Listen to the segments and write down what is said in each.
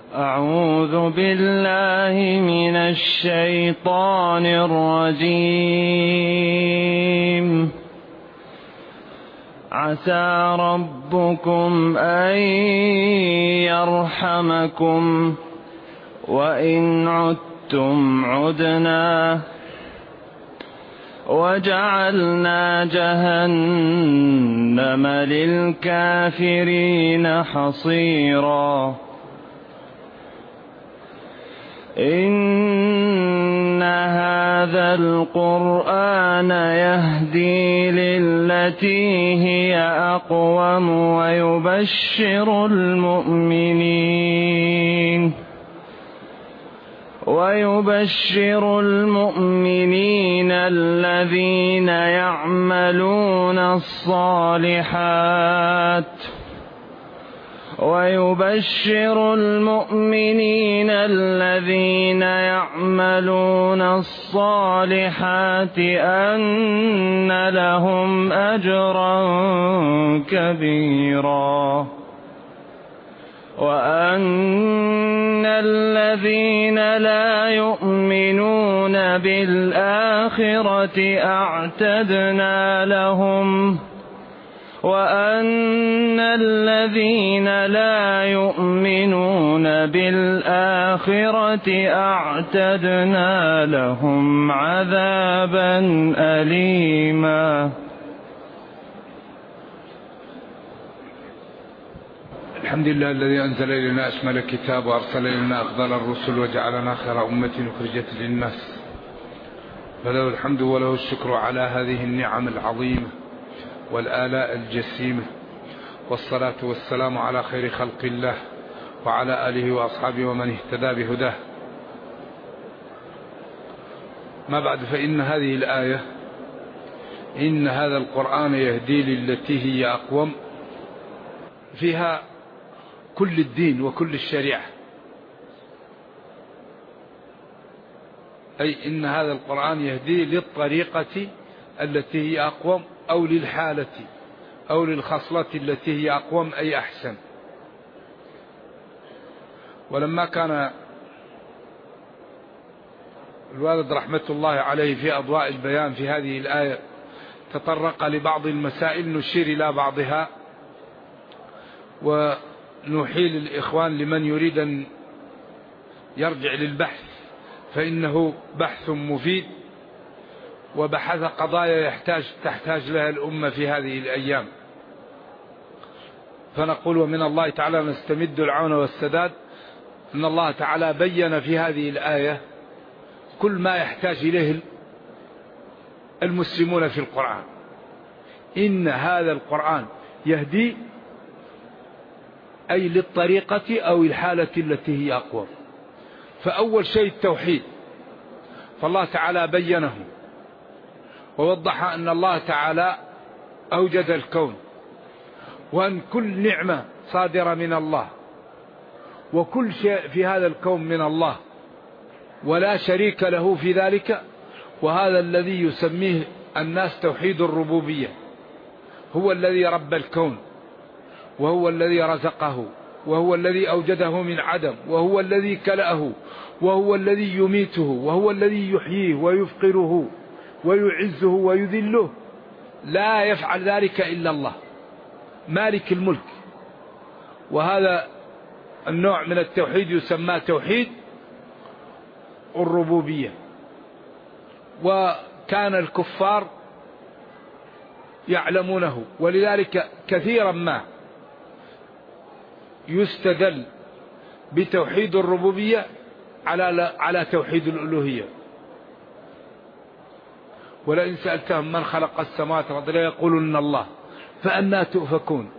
أعوذ بالله من الشيطان الرجيم. عسى ربكم أن يرحمكم وإن عدتم عدنا وجعلنا جهنم للكافرين حصيرا. إن هذا القرآن يهدي للتي هي أقوم ويبشر المؤمنين الذين يعملون الصالحات أن لهم أجرا كبيرا، وأن الذين لا يؤمنون بالآخرة أعتدنا لهم عذابا أليما. الحمد لله الذي أنزل إلينا أشمل الكتاب وأرسل إلينا أفضل الرسل وجعلنا خير أمة أخرجت للناس، فله الحمد وله الشكر على هذه النعم العظيمة والآلاء الجسيمة، والصلاة والسلام على خير خلق الله وعلى آله وأصحابه ومن اهتدى بهداه. ما بعد، فإن هذه الآية إن هذا القرآن يهدي للتي هي أقوم فيها كل الدين وكل الشريعة، أي إن هذا القرآن يهدي للطريقة التي هي أقوم أو للحالة أو للخصلة التي هي أقوم أي أحسن. ولما كان الوالد رحمة الله عليه في أضواء البيان في هذه الآية تطرق لبعض المسائل نشير إلى بعضها ونحيل الإخوان لمن يريد أن يرجع للبحث، فإنه بحث مفيد وبحث قضايا تحتاج لها الأمة في هذه الأيام. فنقول ومن الله تعالى نستمد العون والسداد، أن الله تعالى بين في هذه الآية كل ما يحتاج إليه المسلمون في القرآن. إن هذا القرآن يهدي أي للطريقة أو الحالة التي هي أقوى. فأول شيء التوحيد، فالله تعالى بينه ووضح أن الله تعالى أوجد الكون، وأن كل نعمة صادرة من الله، وكل شيء في هذا الكون من الله ولا شريك له في ذلك. وهذا الذي يسميه الناس توحيد الربوبية. هو الذي رب الكون، وهو الذي رزقه، وهو الذي أوجده من عدم، وهو الذي كلأه، وهو الذي يميته، وهو الذي يحييه ويفقره ويعزه ويذله. لا يفعل ذلك إلا الله مالك الملك. وهذا النوع من التوحيد يسمى توحيد الربوبية. وكان الكفار يعلمونه، ولذلك كثيرا ما يستدل بتوحيد الربوبية على توحيد الألوهية. ولئن سألتهم من خلق السماوات والأرض لا يقولون الله فأنى تؤفكون.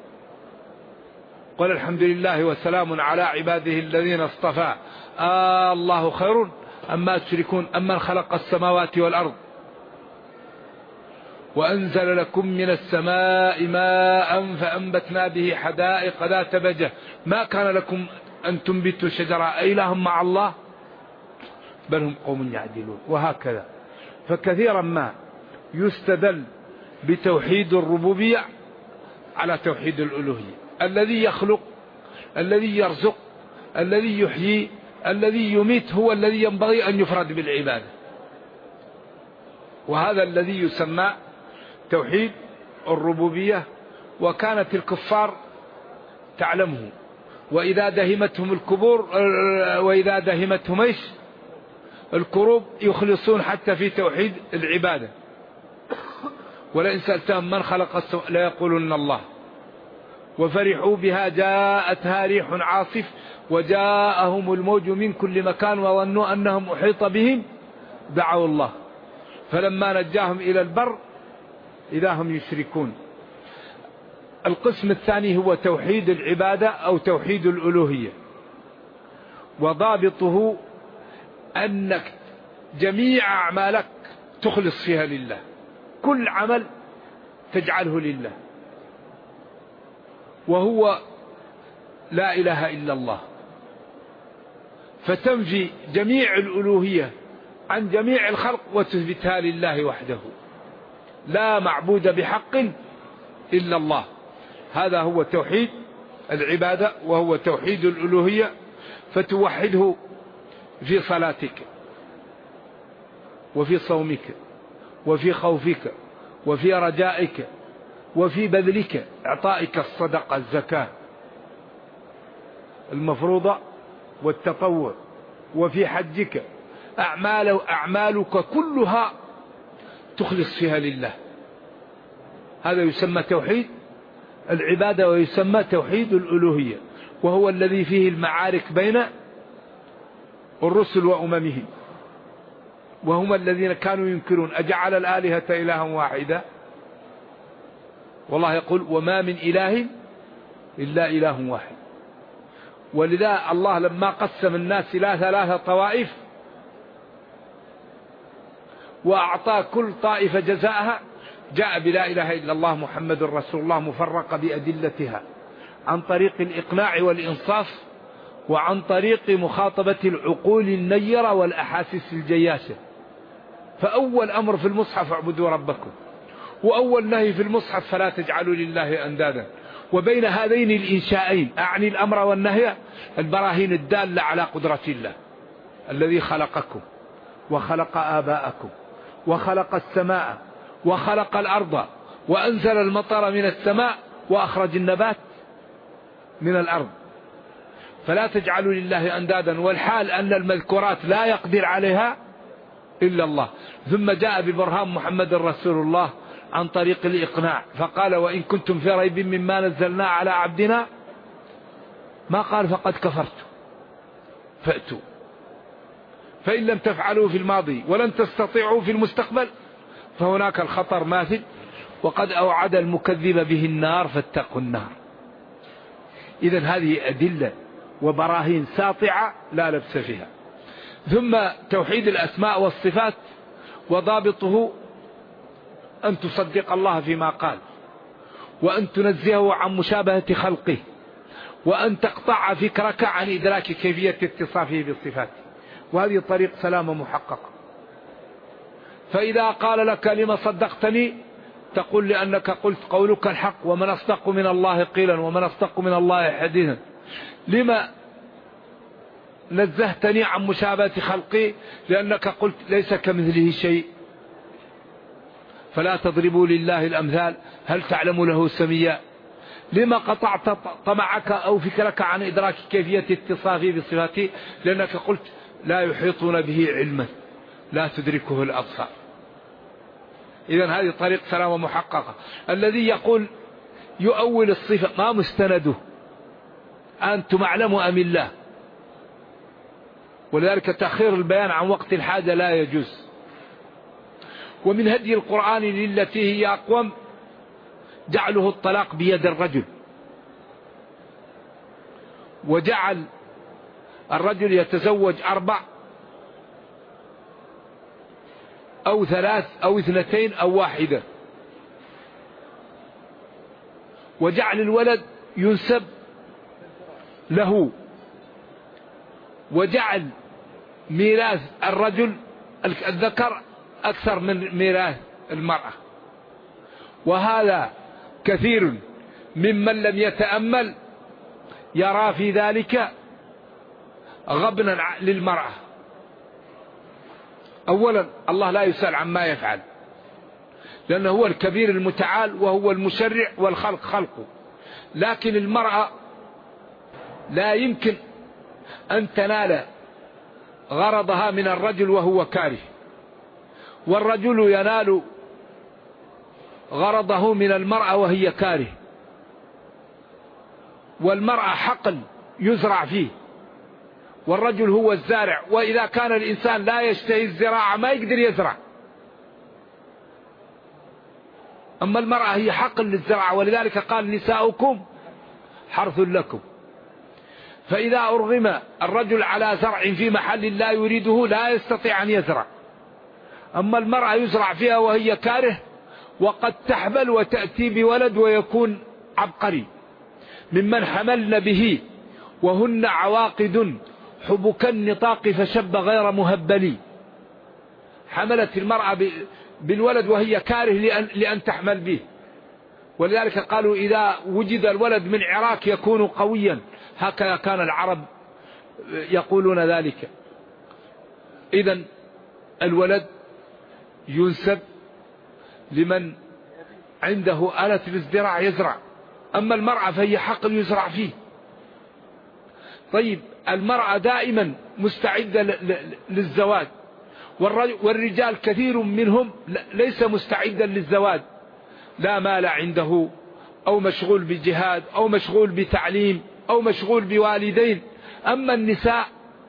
قل الحمد لله وسلام على عباده الذين اصطفى الله خير أما تشركون أمن خلق السماوات والأرض وأنزل لكم من السماء ماء فأنبتنا به حدائق ذات بهجة ما كان لكم أن تنبتوا شجرة أإله مع الله بل هم قوم يعدلون. وهكذا فكثيرا ما يستدل بتوحيد الربوبية على توحيد الألوهية. الذي يخلق، الذي يرزق، الذي يحيي الذي يميت هو الذي ينبغي أن يفرد بالعبادة. وهذا الذي يسمى توحيد الربوبية. وكانت الكفار تعلمه، وإذا دهمتهم الكروب يخلصون حتى في توحيد العبادة. ولئن سألتهم من خلق السماء لا يقولون الله. وفرحوا بها جاءتها ريح عاصف وجاءهم الموج من كل مكان وظنوا أنهم أحيط بهم دعوا الله فلما نجاهم إلى البر إذا هم يشركون. القسم الثاني هو توحيد العبادة أو توحيد الألوهية، وضابطه أنك جميع أعمالك تخلص فيها لله، كل عمل تجعله لله، وهو لا إله إلا الله. فتنفي جميع الألوهية عن جميع الخلق وتثبتها لله وحده، لا معبود بحق إلا الله. هذا هو توحيد العبادة وهو توحيد الألوهية. فتوحده في صلاتك وفي صومك وفي خوفك وفي رجائك وفي بذلك إعطائك الصدقة الزكاة المفروضة والتطوع، وفي حجك أعمالك كلها تخلص فيها لله. هذا يسمى توحيد العبادة ويسمى توحيد الألوهية، وهو الذي فيه المعارك بين الرسل وأممهم، وهم الذين كانوا ينكرون أجعل الآلهة إلها واحدا، والله يقول وما من إله إلا إله واحد. ولذا الله لما قسم الناس إلى 3 طوائف وأعطى كل طائفة جزاءها جاء بلا إله إلا الله محمد رسول الله مفرقة بأدلتها عن طريق الإقناع والإنصاف وعن طريق مخاطبة العقول النيرة والأحاسيس الجياشة. فأول أمر في المصحف اعبدوا ربكم، وأول نهي في المصحف فلا تجعلوا لله أندادا. وبين هذين الإنشاءين أعني الأمر والنهي البراهين الدالة على قدرة الله الذي خلقكم وخلق آباءكم وخلق السماء وخلق الأرض وأنزل المطر من السماء وأخرج النبات من الأرض. فلا تجعلوا لله أندادا، والحال أن المذكورات لا يقدر عليها إلا الله. ثم جاء ببرهان محمد رسول الله عن طريق الإقناع فقال وإن كنتم في ريب مما نزلنا على عبدنا، ما قال فقد كفرت فأتوا، فإن لم تفعلوا في الماضي ولن تستطيعوا في المستقبل فهناك الخطر ماثل، وقد أوعد المكذب به النار فاتقوا النار. إذن هذه أدلة وبراهين ساطعة لا لبس فيها. ثم توحيد الأسماء والصفات، وضابطه أن تصدق الله فيما قال، وأن تنزهه عن مشابهة خلقه، وأن تقطع فكرك عن إدراك كيفية اتصافه بالصفات. وهذه طريق سلامة محققة. فإذا قال لك لما صدقتني تقول لأنك قلت قولك الحق ومن أصدق من الله قيلا ومن أصدق من الله حديثا. لما نزهتني عن مشابهة خلقي؟ لأنك قلت ليس كمثله شيء. فلا تضربوا لله الأمثال هل تعلم له سميا. لما قطعت طمعك أو فكرك عن إدراك كيفية اتصافه بصفاته؟ لأنك قلت لا يحيطون به علما لا تدركه الأبصار. إذن هذه طريق سلامة محققة. الذي يقول يؤول الصفة ما مستنده؟ أنتم أعلم أم الله؟ ولذلك تأخير البيان عن وقت الحاجة لا يجوز. ومن هدي القرآن للتي هي أقوم جعله الطلاق بيد الرجل، وجعل الرجل يتزوج 4 أو 3 أو 2 أو 1، وجعل الولد ينسب له، وجعل ميراث الرجل الذكر أكثر من ميراث المرأة. وهذا كثير ممن لم يتأمل يرى في ذلك غبنا للمرأة. أولا الله لا يسأل عما يفعل، لأنه هو الكبير المتعال وهو المشرع والخلق خلقه. لكن المرأة لا يمكن أن تنال غرضها من الرجل وهو كاره، والرجل ينال غرضه من المرأة وهي كاره. والمرأة حقل يزرع فيه، والرجل هو الزارع، وإذا كان الإنسان لا يشتهي الزراعة ما يقدر يزرع. أما المرأة هي حقل للزراعة، ولذلك قال نساؤكم حرث لكم. فإذا أرغم الرجل على زرع في محل لا يريده لا يستطيع أن يزرع. أما المرأة يزرع فيها وهي كاره، وقد تحبل وتأتي بولد ويكون عبقري. ممن حملن به وهن عواقد حبك النطاق فشب غير مهبلي. حملت المرأة بالولد وهي كاره لأن تحمل به، ولذلك قالوا إذا وجد الولد من عراك يكون قويا. هكذا كان العرب يقولون ذلك. إذن الولد ينسب لمن عنده آلة الازدراع يزرع، أما المرأة فهي حقل يزرع فيه. طيب المرأة دائما مستعدة للزواج، والرجال كثير منهم ليس مستعدا للزواج، لا مال عنده، أو مشغول بجهاد، أو مشغول بتعليم، أو مشغول بوالدين. أما النساء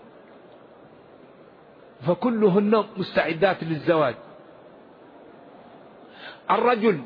فكلهن مستعدات للزواج. الرجل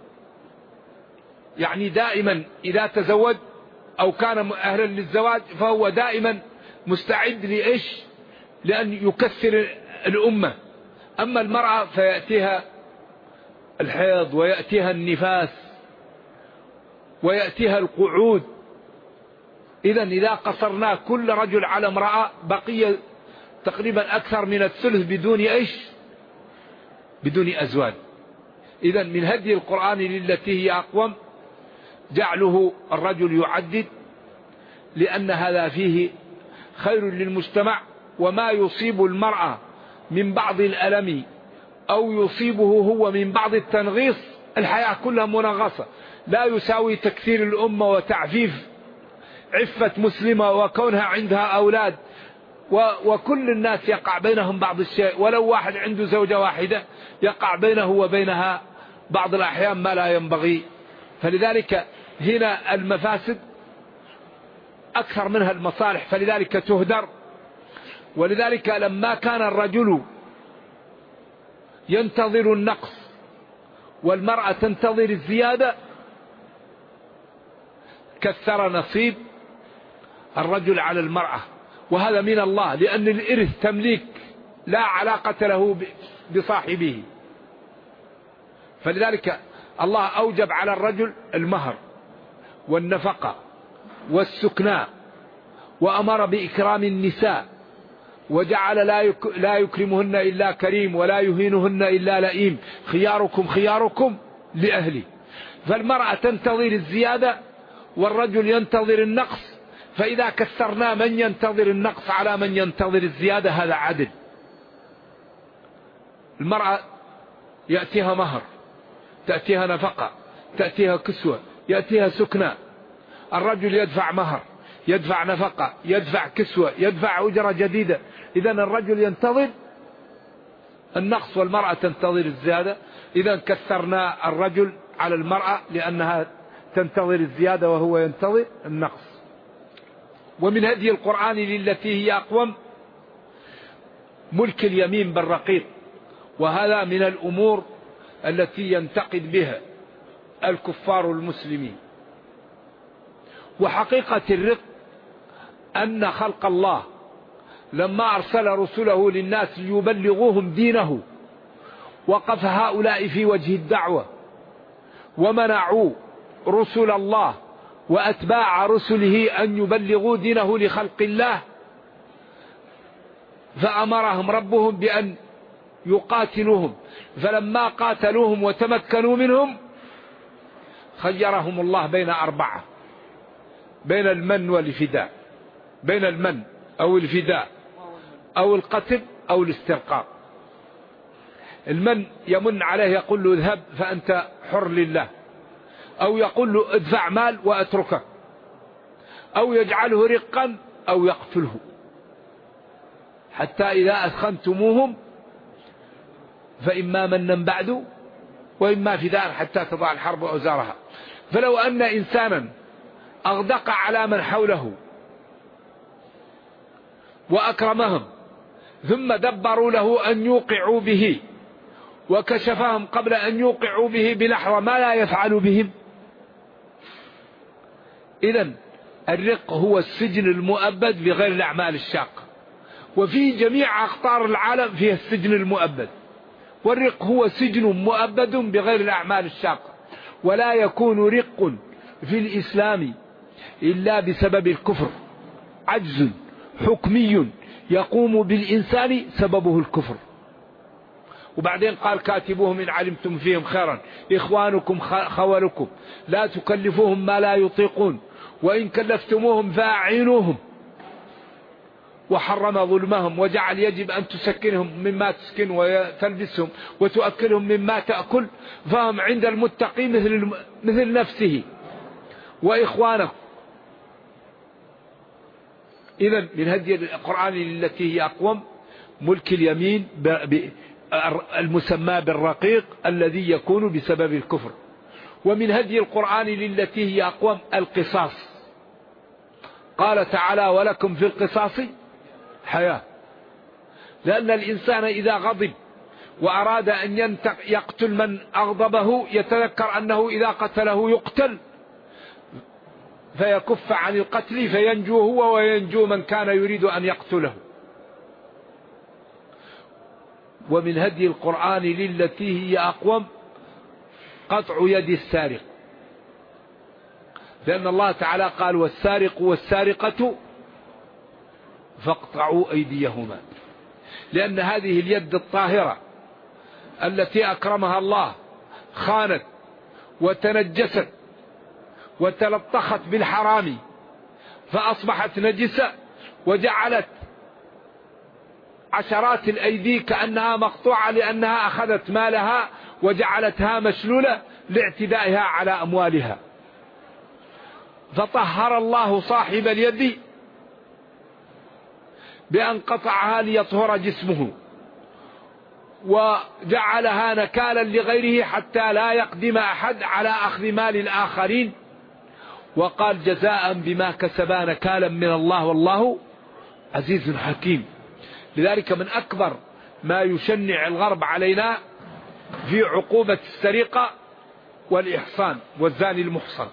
يعني دائما إذا تزوج أو كان أهلا للزواج فهو دائما مستعد لإيش؟ لأن يكثر الأمة. أما المرأة فيأتيها الحيض ويأتيها النفاس ويأتيها القعود. إذا قصرنا كل رجل على امرأة بقي تقريبا أكثر من الثلث بدون إيش؟ بدون أزواج. إذا من هدي القرآن للتي هي أقوم جعله الرجل يعدد، لأن هذا فيه خير للمجتمع. وما يصيب المرأة من بعض الألم أو يصيبه هو من بعض التنغيص، الحياة كلها منغصة، لا يساوي تكثير الأمة وتعفيف عفة مسلمة وكونها عندها أولاد. وكل الناس يقع بينهم بعض الشيء، ولو واحد عنده زوجة واحدة يقع بينه وبينها بعض الأحيان ما لا ينبغي. فلذلك هنا المفاسد أكثر منها المصالح، فلذلك تهدر. ولذلك لما كان الرجل ينتظر النقص والمرأة تنتظر الزيادة كثر نصيب الرجل على المرأة، وهذا من الله، لأن الإرث تمليك لا علاقة له بصاحبه. فلذلك الله أوجب على الرجل المهر والنفقة والسكنى، وأمر بإكرام النساء، وجعل لا يكرمهن إلا كريم ولا يهينهن إلا لئيم، خياركم خياركم لأهلي. فالمرأة تنتظر الزيادة والرجل ينتظر النقص، فإذا كثرنا من ينتظر النقص على من ينتظر الزيادة هذا عدل. المرأة يأتيها مهر، تأتيها نفقة، تأتيها كسوة، يأتيها سكنى. الرجل يدفع مهر، يدفع نفقة، يدفع كسوة، يدفع أجرة جديدة. إذا الرجل ينتظر النقص والمرأة تنتظر الزيادة. إذا كثرنا الرجل على المرأة لأنها تنتظر الزيادة وهو ينتظر النقص. ومن هدي القرآن للتي هي أقوم ملك اليمين بالرقيق، وهذا من الأمور التي ينتقد بها الكفار المسلمين. وحقيقة الرق أن خلق الله لما أرسل رسله للناس ليبلغوهم دينه وقف هؤلاء في وجه الدعوة ومنعوا رسل الله وأتباع رسله أن يبلغوا دينه لخلق الله، فأمرهم ربهم بأن يقاتلوهم. فلما قاتلوهم وتمكنوا منهم خيرهم الله بين أربعة، بين المن والفداء، بين المن أو الفداء أو القتل أو الاسترقاق. المن يمن عليه يقول له اذهب فأنت حر لله، أو يقول له ادفع مال وأتركك، أو يجعله رقا أو يقتله، حتى إذا أثخنتموهم فإما منا بعد وإما فداء حتى تضع الحرب أوزارها. فلو أن إنسانا أغدق على من حوله وأكرمهم ثم دبروا له أن يوقعوا به وكشفهم قبل أن يوقعوا به بلحظة ما لا يفعل بهم. إذن الرق هو السجن المؤبد بغير الأعمال الشاقة، وفي جميع أقطار العالم فيها السجن المؤبد، والرق هو سجن مؤبد بغير الأعمال الشاقة. ولا يكون رق في الإسلام إلا بسبب الكفر، عجز حكمي يقوم بالإنسان سببه الكفر. وبعدين قال كاتبوهم إن علمتم فيهم خيرا إخوانكم خولكم لا تكلفوهم ما لا يطيقون وإن كلفتموهم فأعينوهم. وحرم ظلمهم وجعل يجب أن تسكنهم مما تسكن وتلبسهم وتؤكلهم مما تأكل، فهم عند المتقي مثل نفسه وإخوانكم. إذن من هدي القرآن التي هي أقوم ملك اليمين المسمى بالرقيق الذي يكون بسبب الكفر. ومن هدي القرآن للتي هي أقوم القصاص. قال تعالى ولكم في القصاص حياة، لأن الإنسان إذا غضب وأراد أن يقتل من أغضبه يتذكر أنه إذا قتله يقتل فيكف عن القتل فينجو هو وينجو من كان يريد أن يقتله. ومن هدي القرآن للتي هي أقوم قطع يد السارق، لأن الله تعالى قال والسارق والسارقة فاقطعوا أيديهما، لأن هذه اليد الطاهرة التي أكرمها الله خانت وتنجست وتلطخت بالحرام فأصبحت نجسة، وجعلت عشرات الأيدي كأنها مقطوعة لأنها أخذت مالها وجعلتها مشلولة لاعتدائها على أموالها. فطهر الله صاحب اليد بأن قطعها ليطهر جسمه وجعلها نكالا لغيره حتى لا يقدم أحد على أخذ مال الآخرين، وقال جزاء بما كسبا نكالا من الله والله عزيز حكيم. لذلك من أكبر ما يشنع الغرب علينا في عقوبة السرقة والإحصان والزاني المحصن.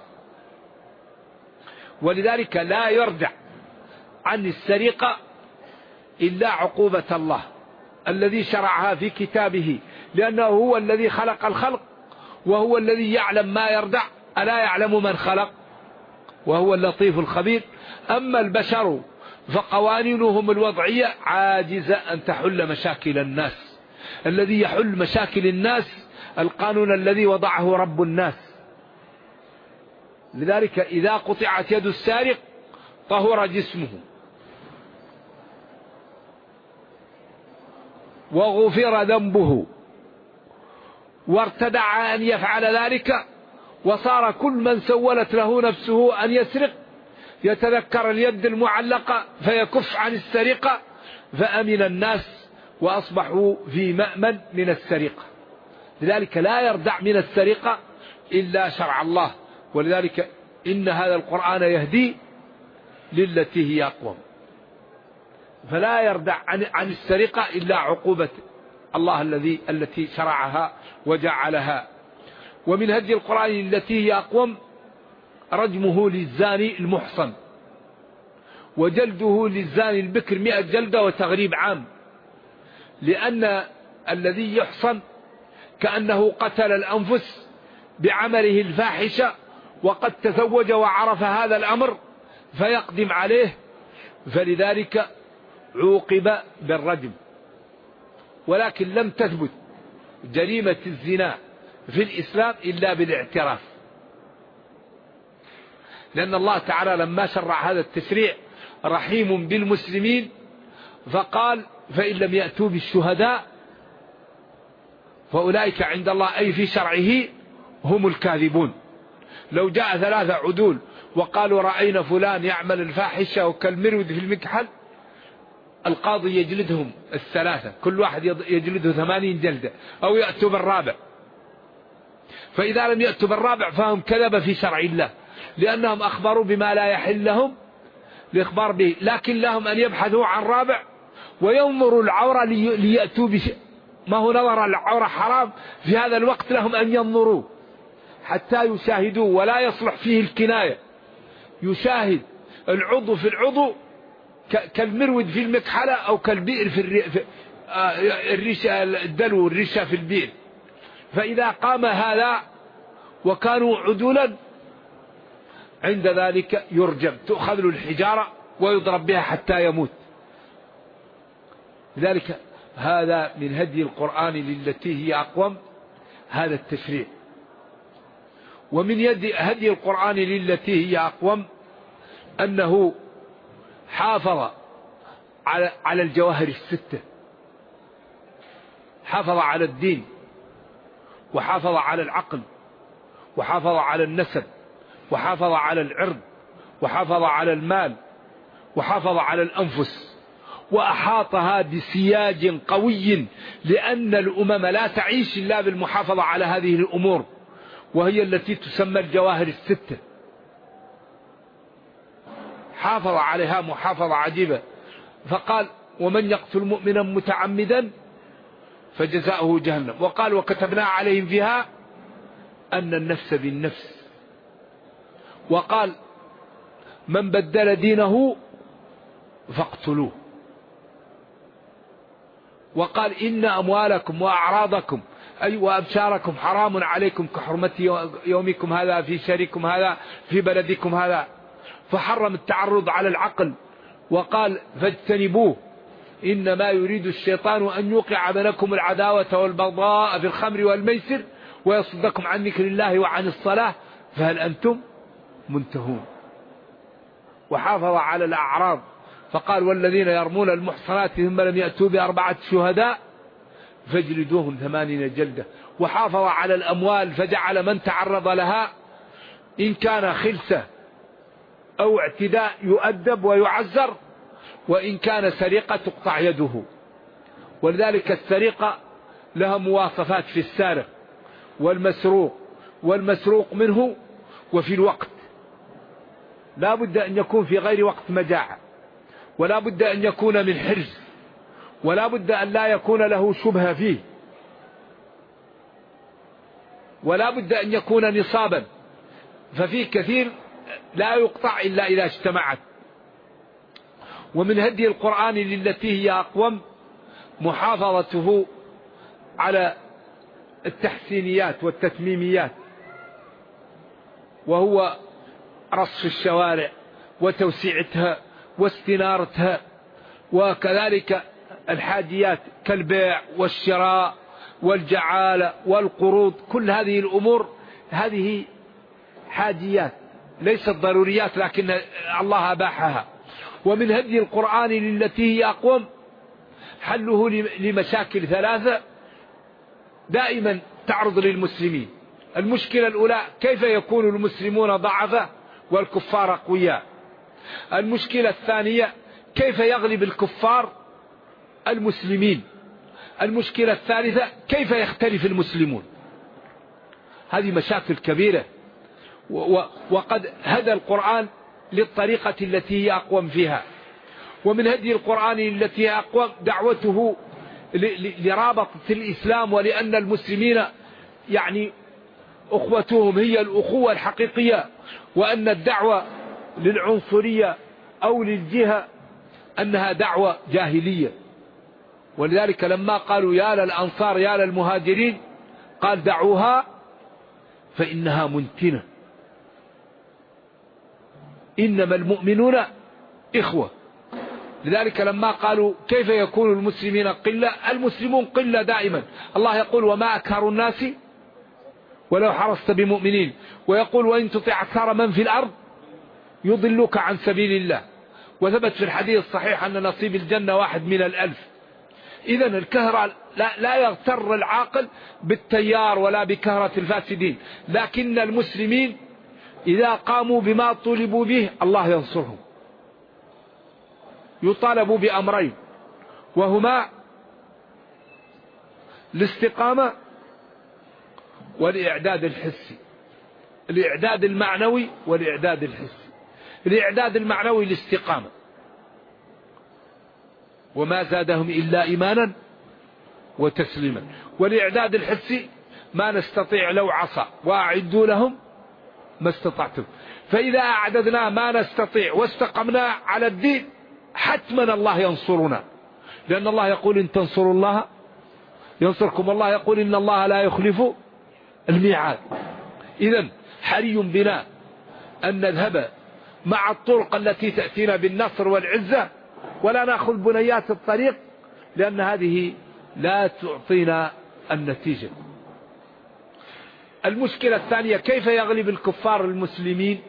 ولذلك لا يردع عن السرقة إلا عقوبة الله الذي شرعها في كتابه، لأنه هو الذي خلق الخلق وهو الذي يعلم ما يردع، ألا يعلم من خلق وهو اللطيف الخبير. أما البشر فقوانينهم الوضعية عاجزة أن تحل مشاكل الناس. الذي يحل مشاكل الناس القانون الذي وضعه رب الناس. لذلك إذا قطعت يد السارق طهر جسمه وغفر ذنبه وارتدع أن يفعل ذلك، وصار كل من سولت له نفسه أن يسرق يتذكر اليد المعلقة فيكف عن السرقة، فأمن الناس وأصبحوا في مأمن من السرقة. لذلك لا يردع من السرقة إلا شرع الله. ولذلك إن هذا القرآن يهدي للتي هي أقوم، فلا يردع عن السرقة إلا عقوبة الله التي شرعها وجعلها. ومن هدي القرآن التي هي أقوم رجمه للزاني المحصن، وجلده للزاني البكر 100 جلدة وتغريب عام، لأن الذي يحصن كأنه قتل الأنفس بعمله الفاحشة وقد تزوج وعرف هذا الأمر فيقدم عليه، فلذلك عوقب بالرجم. ولكن لم تثبت جريمة الزنا في الإسلام إلا بالاعتراف، لأن الله تعالى لما شرع هذا التشريع رحيم بالمسلمين، فقال فإن لم يأتوا بالشهداء فأولئك عند الله أي في شرعه هم الكاذبون. لو جاء 3 عدول وقالوا رأينا فلان يعمل الفاحشة وكالمرود في المكحل، القاضي يجلدهم 3، كل واحد يجلده 80 جلدة، أو يأتوا بالرابع. فإذا لم يأتوا بالرابع فهم كذب في شرع الله، لأنهم أخبروا بما لا يحل لهم الإخبار به، لكن لهم أن يبحثوا عن رابع وينظروا العورة ليأتوا ما هو نظر العورة حرام في هذا الوقت، لهم أن ينظروا حتى يشاهدوا، ولا يصلح فيه الكناية. يشاهد العضو في العضو كالمرود في المكحلة أو كالبئر في الريشة، الدلو الريشة في البئر. فإذا قام هذا وكانوا عدولا عند ذلك يرجم، تؤخذ له الحجارة ويضرب بها حتى يموت. لذلك هذا من هدي القرآن للتي هي أقوم، هذا التشريع. ومن هدي القرآن للتي هي أقوم أنه حافظ على الجواهر ال6، حافظ على الدين، وحافظ على العقل، وحافظ على النسب، وحافظ على العرض، وحافظ على المال، وحافظ على الأنفس، وأحاطها بسياج قوي، لأن الأمم لا تعيش إلا بالمحافظة على هذه الأمور، وهي التي تسمى الجواهر ال6. حافظ عليها محافظة عجيبة، فقال ومن يقتل مؤمنا متعمدا فجزاؤه جهنم. وقال وكتبنا عليهم فيها أن النفس بالنفس. وقال من بدل دينه فاقتلوه. وقال إن أموالكم وأعراضكم أي وأبشاركم حرام عليكم كحرمة يومكم هذا في شهركم هذا في بلدكم هذا. فحرم التعرض على العقل، وقال فاجتنبوه إنما يريد الشيطان أن يوقع بينكم العداوة والبغضاء في الخمر والميسر ويصدكم عن ذكر الله وعن الصلاة فهل أنتم منتهون. وحافظ على الأعراض، فقال والذين يرمون المحصنات ثم لم يأتوا ب4 شهداء فاجلدوهم 80 جلدة. وحافظ على الأموال، فجعل من تعرض لها إن كان خلسة أو اعتداء يؤدب ويعزر، وإن كان سرقة تقطع يده. ولذلك السرقة لها مواصفات في السارق والمسروق والمسروق منه، وفي الوقت لا بد أن يكون في غير وقت مجاعة، ولا بد أن يكون من حرز، ولا بد أن لا يكون له شبهة فيه، ولا بد أن يكون نصابا. ففي كثير لا يقطع إلا إذا اجتمعت. ومن هدي القرآن للتي هي أقوم محافظته على التحسينيات والتتميميات، وهو رصف الشوارع وتوسيعتها واستنارتها، وكذلك الحاجيات كالبيع والشراء والجعالة والقروض. كل هذه الأمور هذه حاجيات ليست ضروريات، لكن الله أباحها. ومن هدي القرآن للتي هي أقوم حله لمشاكل 3 دائما تعرض للمسلمين. المشكلة الأولى كيف يكون المسلمون ضعفاء والكفار قوياء. المشكلة الثانية كيف يغلب الكفار المسلمين. المشكلة الثالثة كيف يختلف المسلمون. هذه مشاكل كبيرة، وقد هدى القرآن للطريقة التي هي أقوم فيها. ومن هدي القرآن التي هي أقوم دعوته لرابطة الإسلام، ولأن المسلمين يعني أخوتهم هي الأخوة الحقيقية، وأن الدعوة للعنصرية أو للجهة أنها دعوة جاهلية. ولذلك لما قالوا يا للأنصار يا للمهاجرين قال دعوها فإنها منتنة، إنما المؤمنون إخوة. لذلك لما قالوا كيف يكون المسلمين قلة، المسلمون قلة دائما. الله يقول وما أكثر الناس ولو حرصت بمؤمنين، ويقول وإن تطع أكثر من في الأرض يضلوك عن سبيل الله. وثبت في الحديث الصحيح أن نصيب الجنة 1 من 1000. إذن الكهرة لا يغتر العاقل بالتيار ولا بكهرة الفاسدين، لكن المسلمين إذا قاموا بما طلبوا به الله ينصرهم. يطالبوا بأمرين، وهما الاستقامة والإعداد الحسي، الإعداد المعنوي والإعداد الحسي. الإعداد المعنوي الاستقامة، وما زادهم إلا إيمانا وتسليما. والإعداد الحسي ما نستطيع لو عصى وأعدوا لهم ما استطعتم. فإذا أعددنا ما نستطيع واستقمنا على الدين حتما الله ينصرنا، لأن الله يقول إن تنصروا الله ينصركم. الله يقول إن الله لا يخلف الميعاد. إذن حري بنا أن نذهب مع الطرق التي تأتينا بالنصر والعزة، ولا نأخذ بنيات الطريق، لأن هذه لا تعطينا النتيجة. المشكلة الثانية، كيف يغلب الكفار المسلمين؟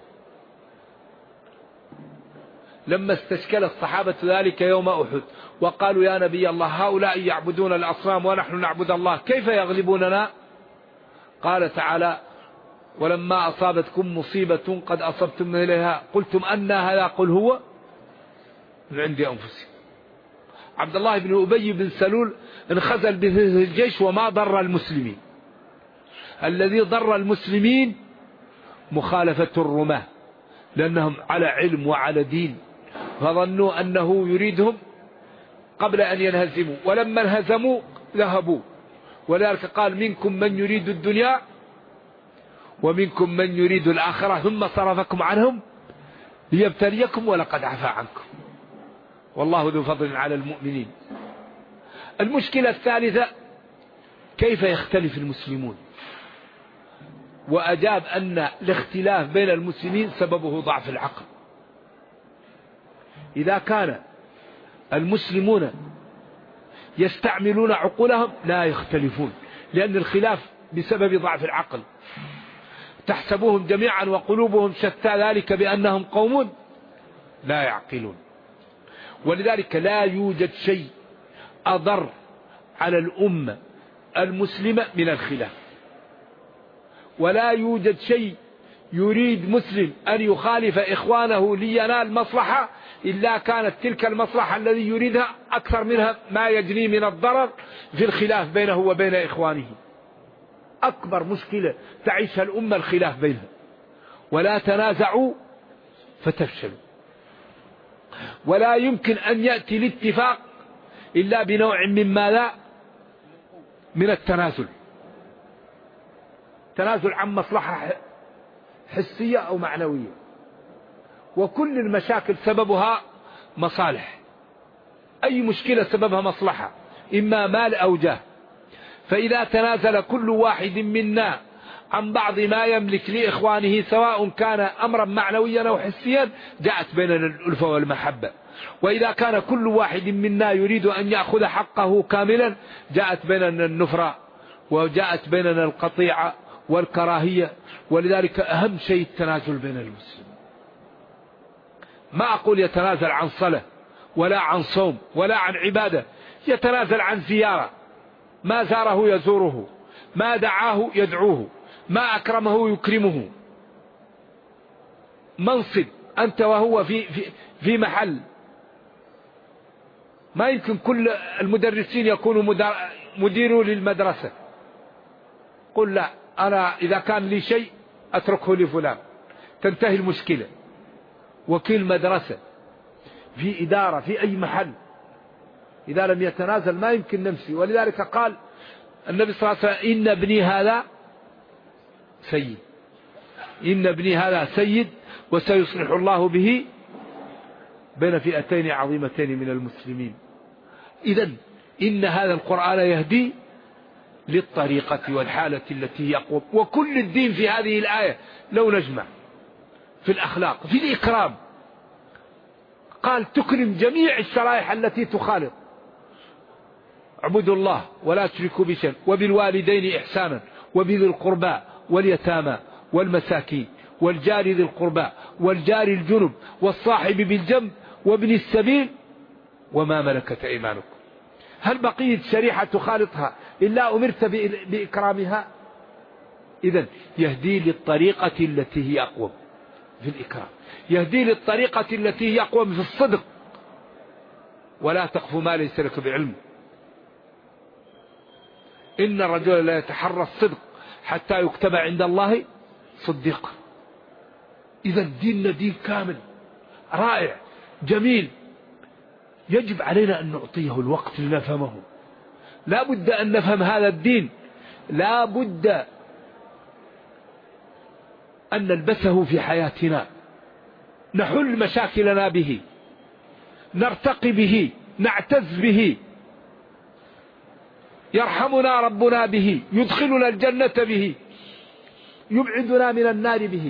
لما استشكل الصحابة ذلك يوم أحد وقالوا يا نبي الله هؤلاء يعبدون الأصنام ونحن نعبد الله، كيف يغلبوننا؟ قال تعالى ولما أصابتكم مصيبة قد أصبتم إليها قلتم أن هذا، قل هو من عند أنفسكم. عبد الله بن أبي بن سلول انخزل به الجيش وما ضر المسلمين. الذي ضر المسلمين مخالفة الرماة، لأنهم على علم وعلى دين، فظنوا أنه يريدهم قبل أن ينهزموا، ولما انهزموا ذهبوا. ولذلك قال منكم من يريد الدنيا ومنكم من يريد الآخرة ثم صرفكم عنهم ليبتليكم ولقد عفا عنكم والله ذو فضل على المؤمنين. المشكلة الثالثة، كيف يختلف المسلمون؟ وأجاب أن الاختلاف بين المسلمين سببه ضعف العقل. إذا كان المسلمون يستعملون عقولهم لا يختلفون، لأن الخلاف بسبب ضعف العقل. تحسبوهم جميعا وقلوبهم شتى، ذلك بأنهم قوم لا يعقلون. ولذلك لا يوجد شيء أضر على الأمة المسلمة من الخلاف، ولا يوجد شيء يريد مسلم أن يخالف إخوانه لينال مصلحة إلا كانت تلك المصلحة الذي يريدها أكثر منها ما يجري من الضرر في الخلاف بينه وبين إخوانه. أكبر مشكلة تعيشها الأمة الخلاف بينها. ولا تنازعوا فتفشلوا. ولا يمكن أن يأتي الاتفاق إلا بنوع من ماذا؟ من التنازل. تنازل عن مصلحة حسية أو معنوية. وكل المشاكل سببها مصالح. أي مشكلة سببها مصلحة، إما مال أو جاه. فإذا تنازل كل واحد منا عن بعض ما يملك لإخوانه سواء كان أمرا معنويا أو حسيا جاءت بيننا الألفة والمحبة. وإذا كان كل واحد منا يريد أن يأخذ حقه كاملا جاءت بيننا النفرة وجاءت بيننا القطيعة والكراهية. ولذلك أهم شيء التنازل بين المسلمين. ما أقول يتنازل عن صلاة ولا عن صوم ولا عن عبادة، يتنازل عن زيارة، ما زاره يزوره، ما دعاه يدعوه، ما أكرمه يكرمه. منصب أنت وهو في محل، ما يمكن كل المدرسين يكونوا مديروا للمدرسة. قل لا، أنا إذا كان لي شيء أتركه لفلان، تنتهي المشكلة. وكيل مدرسة في إدارة في أي محل إذا لم يتنازل ما يمكن نمشي. ولذلك قال النبي صلى الله عليه وسلم إن ابني هذا سيد، إن ابني هذا سيد وسيصلح الله به بين فئتين عظيمتين من المسلمين. إذن إن هذا القرآن يهدي للطريقة والحالة التي يقوم. وكل الدين في هذه الآية لو نجمع في الأخلاق، في الإكرام، قال تكرم جميع الشرائح التي تخالط. اعبدوا الله ولا تشركوا به شيئا وبالوالدين إحسانا وبذي القربى واليتامى والمساكين والجار ذي القربى والجار الجنب والصاحب بالجنب وابن السبيل وما ملكت أيمانكم. هل بقيت شريحة تخالطها إلا أمرت بإكرامها؟ إذن يهدي للطريقة التي هي أقوم في الإكرام، يهدي للطريقة التي هي أقوم في الصدق. ولا تقف ما ليس لك بعلم، إن الرجل لا يتحرى الصدق حتى يكتب عند الله صديقا. إذن ديننا دين كامل رائع جميل، يجب علينا أن نعطيه الوقت لنفهمه. لا بد أن نفهم هذا الدين، لا بد أن نلبسه في حياتنا، نحل مشاكلنا به، نرتقي به، نعتز به، يرحمنا ربنا به، يدخلنا الجنة به، يبعدنا من النار به.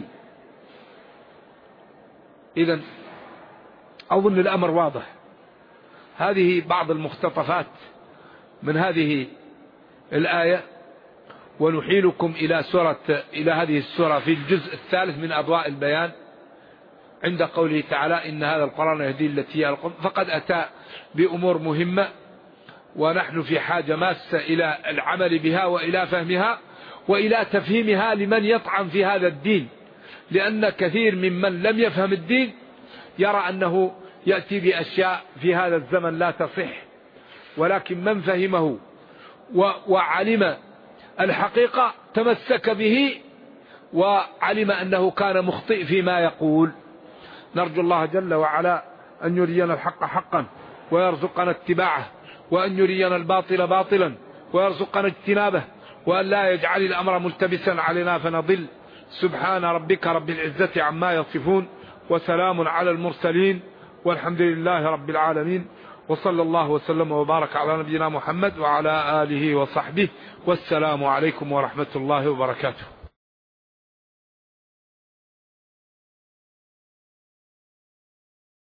إذن أظن الأمر واضح. هذه بعض المقتطفات من هذه الآية، ونحيلكم إلى هذه السورة في الجزء الثالث من أضواء البيان عند قوله تعالى إن هذا القرآن يهدي التي هي أقوم. فقد أتى بأمور مهمة، ونحن في حاجة ماسة إلى العمل بها وإلى فهمها وإلى تفهيمها لمن يطعن في هذا الدين، لأن كثير ممن لم يفهم الدين يرى أنه يأتي بأشياء في هذا الزمن لا تصح، ولكن من فهمه وعلم الحقيقة تمسك به وعلم أنه كان مخطئ فيما يقول. نرجو الله جل وعلا أن يرينا الحق حقا ويرزقنا اتباعه، وأن يرينا الباطل باطلا ويرزقنا اجتنابه، وأن لا يجعل الأمر ملتبسا علينا فنضل. سبحان ربك رب العزة عما يصفون، وسلام على المرسلين، والحمد لله رب العالمين، وصلى الله وسلم وبارك على نبينا محمد وعلى آله وصحبه، والسلام عليكم ورحمة الله وبركاته.